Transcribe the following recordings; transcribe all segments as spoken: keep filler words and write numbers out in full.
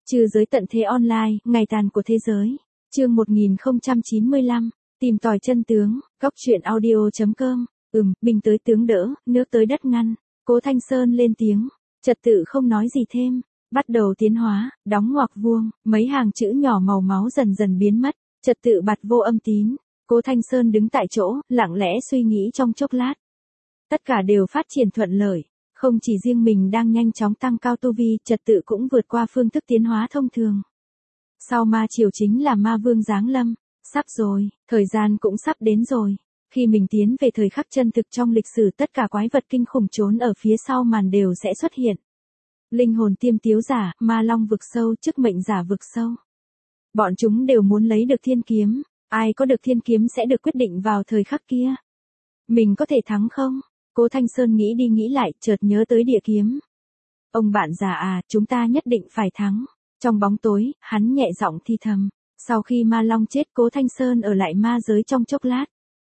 Trừ giới tận thế online, ngày tàn của thế giới. Chương một nghìn không trăm chín mươi lăm, tìm tòi chân tướng, góc truyện audio chấm com. Ừm, binh tới tướng đỡ, nước tới đất ngăn. Cố Thanh Sơn lên tiếng, trật tự không nói gì thêm, bắt đầu tiến hóa, đóng ngoặc vuông, mấy hàng chữ nhỏ màu máu dần dần biến mất, trật tự bặt vô âm tín. Cố Thanh Sơn đứng tại chỗ, lặng lẽ suy nghĩ trong chốc lát. Tất cả đều phát triển thuận lợi, không chỉ riêng mình đang nhanh chóng tăng cao tu vi, trật tự cũng vượt qua phương thức tiến hóa thông thường. Sau ma triều chính là ma vương giáng lâm, sắp rồi, thời gian cũng sắp đến rồi. Khi mình tiến về thời khắc chân thực trong lịch sử, tất cả quái vật kinh khủng trốn ở phía sau màn đều sẽ xuất hiện. Linh hồn tiêm tiếu giả, ma long vực sâu, chức mệnh giả vực sâu. Bọn chúng đều muốn lấy được thiên kiếm, ai có được thiên kiếm sẽ được quyết định vào thời khắc kia. Mình có thể thắng không? Cố Thanh Sơn nghĩ đi nghĩ lại, chợt nhớ tới địa kiếm. Ông bạn già à, chúng ta nhất định phải thắng. Trong bóng tối, hắn nhẹ giọng thi thầm. Sau khi ma long chết, Cố Thanh Sơn ở lại ma giới trong chốc lát.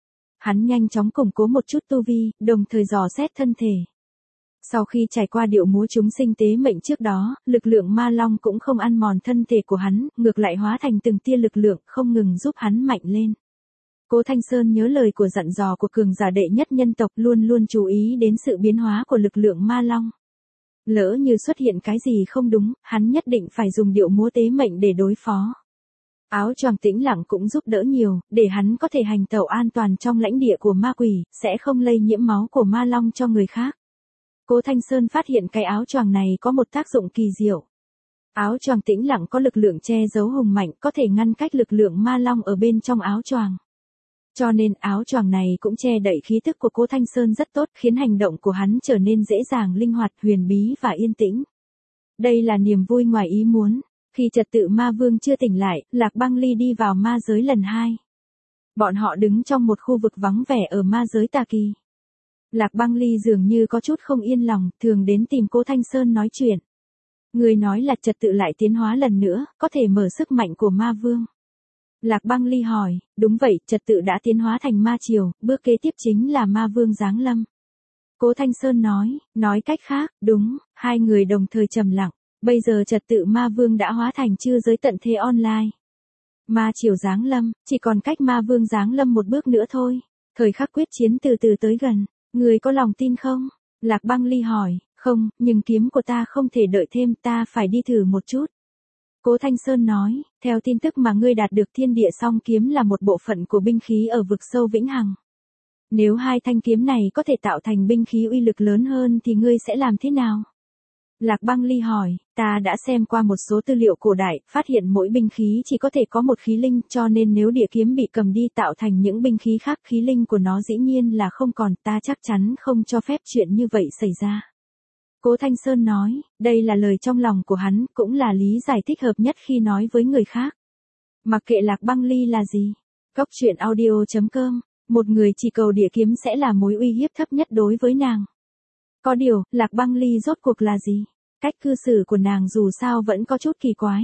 Hắn nhanh chóng củng cố một chút tu vi, đồng thời dò xét thân thể. Sau khi trải qua điệu múa chúng sinh tế mệnh trước đó, lực lượng ma long cũng không ăn mòn thân thể của hắn, ngược lại hóa thành từng tia lực lượng, không ngừng giúp hắn mạnh lên. Cố Thanh Sơn nhớ lời của dặn dò của cường giả đệ nhất nhân tộc, luôn luôn chú ý đến sự biến hóa của lực lượng ma long. Lỡ như xuất hiện cái gì không đúng, hắn nhất định phải dùng điệu múa tế mệnh để đối phó. Áo choàng tĩnh lặng cũng giúp đỡ nhiều, để hắn có thể hành tẩu an toàn trong lãnh địa của ma quỷ, sẽ không lây nhiễm máu của ma long cho người khác. Cố Thanh Sơn phát hiện cái áo choàng này có một tác dụng kỳ diệu. Áo choàng tĩnh lặng có lực lượng che giấu hùng mạnh, có thể ngăn cách lực lượng ma long ở bên trong áo choàng. Cho nên áo choàng này cũng che đậy khí tức của Cố Thanh Sơn rất tốt, khiến hành động của hắn trở nên dễ dàng, linh hoạt, huyền bí và yên tĩnh. Đây là niềm vui ngoài ý muốn. Khi trật tự ma vương chưa tỉnh lại, Lạc Băng Ly đi vào ma giới lần hai. Bọn họ đứng trong một khu vực vắng vẻ ở ma giới Tà Kỳ. Lạc Băng Ly dường như có chút không yên lòng, thường đến tìm Cố Thanh Sơn nói chuyện. Người nói là trật tự lại tiến hóa lần nữa, có thể mở sức mạnh của ma vương. Lạc Băng Ly hỏi, đúng vậy, trật tự đã tiến hóa thành ma triều, bước kế tiếp chính là ma vương giáng lâm. Cố Thanh Sơn nói, nói cách khác, đúng, hai người đồng thời trầm lặng. Bây giờ trật tự ma vương đã hóa thành chư giới tận thế online. Ma triều giáng lâm, chỉ còn cách ma vương giáng lâm một bước nữa thôi. Thời khắc quyết chiến từ từ tới gần. Người có lòng tin không? Lạc Băng Ly hỏi, không, nhưng kiếm của ta không thể đợi thêm, ta phải đi thử một chút. Cố Thanh Sơn nói, theo tin tức mà ngươi đạt được, thiên địa song kiếm là một bộ phận của binh khí ở vực sâu vĩnh hằng. Nếu hai thanh kiếm này có thể tạo thành binh khí uy lực lớn hơn thì ngươi sẽ làm thế nào? Lạc Băng Ly hỏi, ta đã xem qua một số tư liệu cổ đại, phát hiện mỗi binh khí chỉ có thể có một khí linh, cho nên nếu địa kiếm bị cầm đi tạo thành những binh khí khác, khí linh của nó dĩ nhiên là không còn, ta chắc chắn không cho phép chuyện như vậy xảy ra. Cố Thanh Sơn nói, đây là lời trong lòng của hắn, cũng là lý giải thích hợp nhất khi nói với người khác. Mặc kệ Lạc Băng Ly là gì, góc truyện audio chấm com, một người chỉ cầu địa kiếm sẽ là mối uy hiếp thấp nhất đối với nàng. Có điều, Lạc Băng Ly rốt cuộc là gì? Cách cư xử của nàng dù sao vẫn có chút kỳ quái.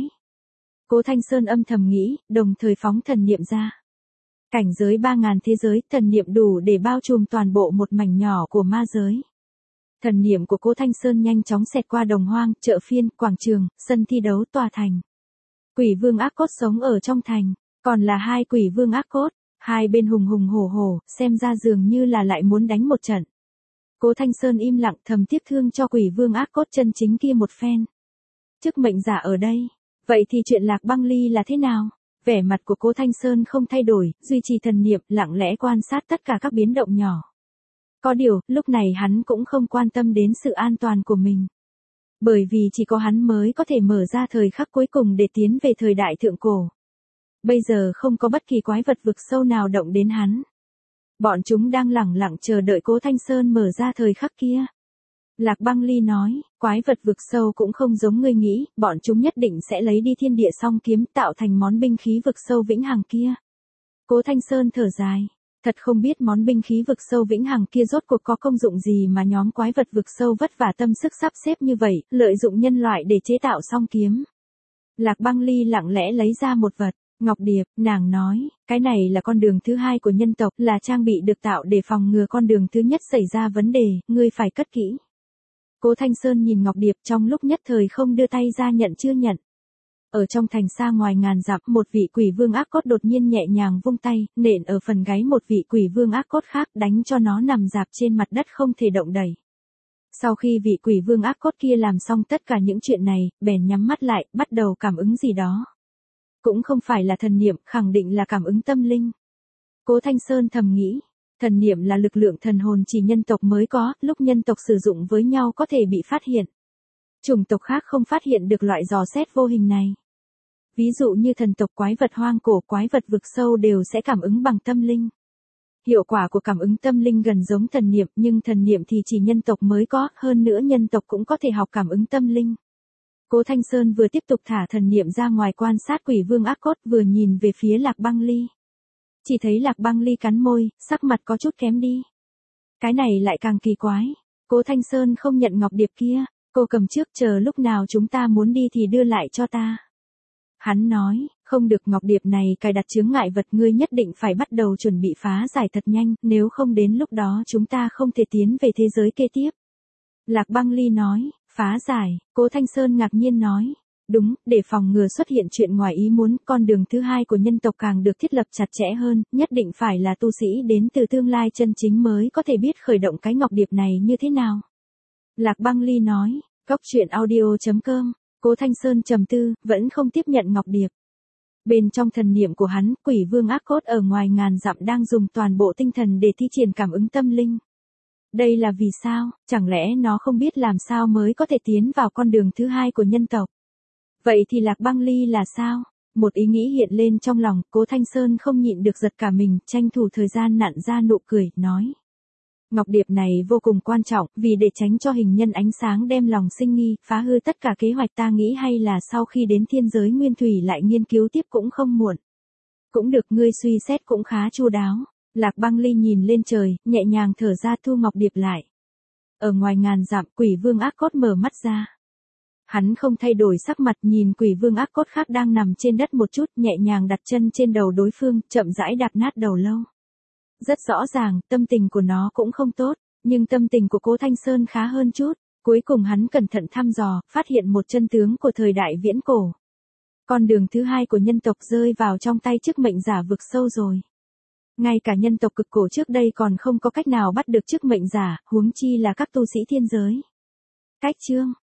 Cố Thanh Sơn âm thầm nghĩ, đồng thời phóng thần niệm ra. Cảnh giới ba ngàn thế giới, thần niệm đủ để bao trùm toàn bộ một mảnh nhỏ của ma giới. Thần niệm của Cố Thanh Sơn nhanh chóng xẹt qua đồng hoang, chợ phiên, quảng trường, sân thi đấu, tòa thành. Quỷ vương ác cốt sống ở trong thành, còn là hai quỷ vương ác cốt, hai bên hùng hùng hổ hổ, xem ra dường như là lại muốn đánh một trận. Cố Thanh Sơn im lặng, thầm tiếc thương cho quỷ vương ác cốt chân chính kia một phen. Chức mệnh giả ở đây, vậy thì chuyện Lạc Băng Ly là thế nào? Vẻ mặt của Cố Thanh Sơn không thay đổi, duy trì thần niệm, lặng lẽ quan sát tất cả các biến động nhỏ. Có điều, lúc này hắn cũng không quan tâm đến sự an toàn của mình. Bởi vì chỉ có hắn mới có thể mở ra thời khắc cuối cùng để tiến về thời đại thượng cổ. Bây giờ không có bất kỳ quái vật vực sâu nào động đến hắn. Bọn chúng đang lẳng lặng chờ đợi Cố Thanh Sơn mở ra thời khắc kia. Lạc Băng Ly nói, quái vật vực sâu cũng không giống ngươi nghĩ, bọn chúng nhất định sẽ lấy đi thiên địa song kiếm tạo thành món binh khí vực sâu vĩnh hằng kia. Cố Thanh Sơn thở dài, thật không biết món binh khí vực sâu vĩnh hằng kia rốt cuộc có công dụng gì mà nhóm quái vật vực sâu vất vả tâm sức sắp xếp như vậy, lợi dụng nhân loại để chế tạo song kiếm. Lạc Băng Ly lặng lẽ lấy ra một vật. Ngọc Điệp, nàng nói, cái này là con đường thứ hai của nhân tộc, là trang bị được tạo để phòng ngừa con đường thứ nhất xảy ra vấn đề, ngươi phải cất kỹ. Cố Thanh Sơn nhìn Ngọc Điệp trong lúc nhất thời không đưa tay ra nhận chưa nhận. Ở trong thành xa ngoài ngàn dặm, một vị quỷ vương ác cốt đột nhiên nhẹ nhàng vung tay, nện ở phần gáy một vị quỷ vương ác cốt khác, đánh cho nó nằm rạp trên mặt đất không thể động đậy. Sau khi vị quỷ vương ác cốt kia làm xong tất cả những chuyện này, bèn nhắm mắt lại, bắt đầu cảm ứng gì đó. Cũng không phải là thần niệm, khẳng định là cảm ứng tâm linh. Cố Thanh Sơn thầm nghĩ, thần niệm là lực lượng thần hồn chỉ nhân tộc mới có, lúc nhân tộc sử dụng với nhau có thể bị phát hiện. Chủng tộc khác không phát hiện được loại dò xét vô hình này. Ví dụ như thần tộc quái vật hoang cổ, quái vật vực sâu đều sẽ cảm ứng bằng tâm linh. Hiệu quả của cảm ứng tâm linh gần giống thần niệm, nhưng thần niệm thì chỉ nhân tộc mới có, hơn nữa nhân tộc cũng có thể học cảm ứng tâm linh. Cố Thanh Sơn vừa tiếp tục thả thần niệm ra ngoài quan sát quỷ vương ác cốt, vừa nhìn về phía Lạc Băng Ly. Chỉ thấy Lạc Băng Ly cắn môi, sắc mặt có chút kém đi. Cái này lại càng kỳ quái. Cố Thanh Sơn không nhận ngọc điệp kia, cô cầm trước, chờ lúc nào chúng ta muốn đi thì đưa lại cho ta. Hắn nói, không được, ngọc điệp này cài đặt chướng ngại vật, ngươi nhất định phải bắt đầu chuẩn bị phá giải thật nhanh, nếu không đến lúc đó chúng ta không thể tiến về thế giới kế tiếp. Lạc Băng Ly nói, phá giải, Cố Thanh Sơn ngạc nhiên nói, đúng, để phòng ngừa xuất hiện chuyện ngoài ý muốn, con đường thứ hai của nhân tộc càng được thiết lập chặt chẽ hơn, nhất định phải là tu sĩ đến từ tương lai chân chính mới có thể biết khởi động cái ngọc điệp này như thế nào. Lạc Băng Ly nói, cốc truyện audio chấm com. Cố Thanh Sơn trầm tư, vẫn không tiếp nhận ngọc điệp. Bên trong thần niệm của hắn, quỷ vương ác cốt ở ngoài ngàn dặm đang dùng toàn bộ tinh thần để thi triển cảm ứng tâm linh. Đây là vì sao? Chẳng lẽ nó không biết làm sao mới có thể tiến vào con đường thứ hai của nhân tộc? Vậy thì Lạc Băng Ly là sao? Một ý nghĩ hiện lên trong lòng, Cố Thanh Sơn không nhịn được giật cả mình, tranh thủ thời gian nặn ra nụ cười, nói. Ngọc điệp này vô cùng quan trọng, vì để tránh cho hình nhân ánh sáng đem lòng sinh nghi, phá hư tất cả kế hoạch, ta nghĩ hay là sau khi đến thiên giới nguyên thủy lại nghiên cứu tiếp cũng không muộn. Cũng được, ngươi suy xét cũng khá chu đáo. Lạc Băng Ly nhìn lên trời, nhẹ nhàng thở ra, thu ngọc điệp lại. Ở ngoài ngàn dặm, quỷ vương ác cốt mở mắt ra. Hắn không thay đổi sắc mặt, nhìn quỷ vương ác cốt khác đang nằm trên đất một chút, nhẹ nhàng đặt chân trên đầu đối phương, chậm rãi đạp nát đầu lâu. Rất rõ ràng, tâm tình của nó cũng không tốt, nhưng tâm tình của Cố Thanh Sơn khá hơn chút. Cuối cùng hắn cẩn thận thăm dò, phát hiện một chân tướng của thời đại viễn cổ. Con đường thứ hai của nhân tộc rơi vào trong tay chức mệnh giả vực sâu rồi. Ngay cả nhân tộc cực cổ trước đây còn không có cách nào bắt được chức mệnh giả, huống chi là các tu sĩ thiên giới. Cách chương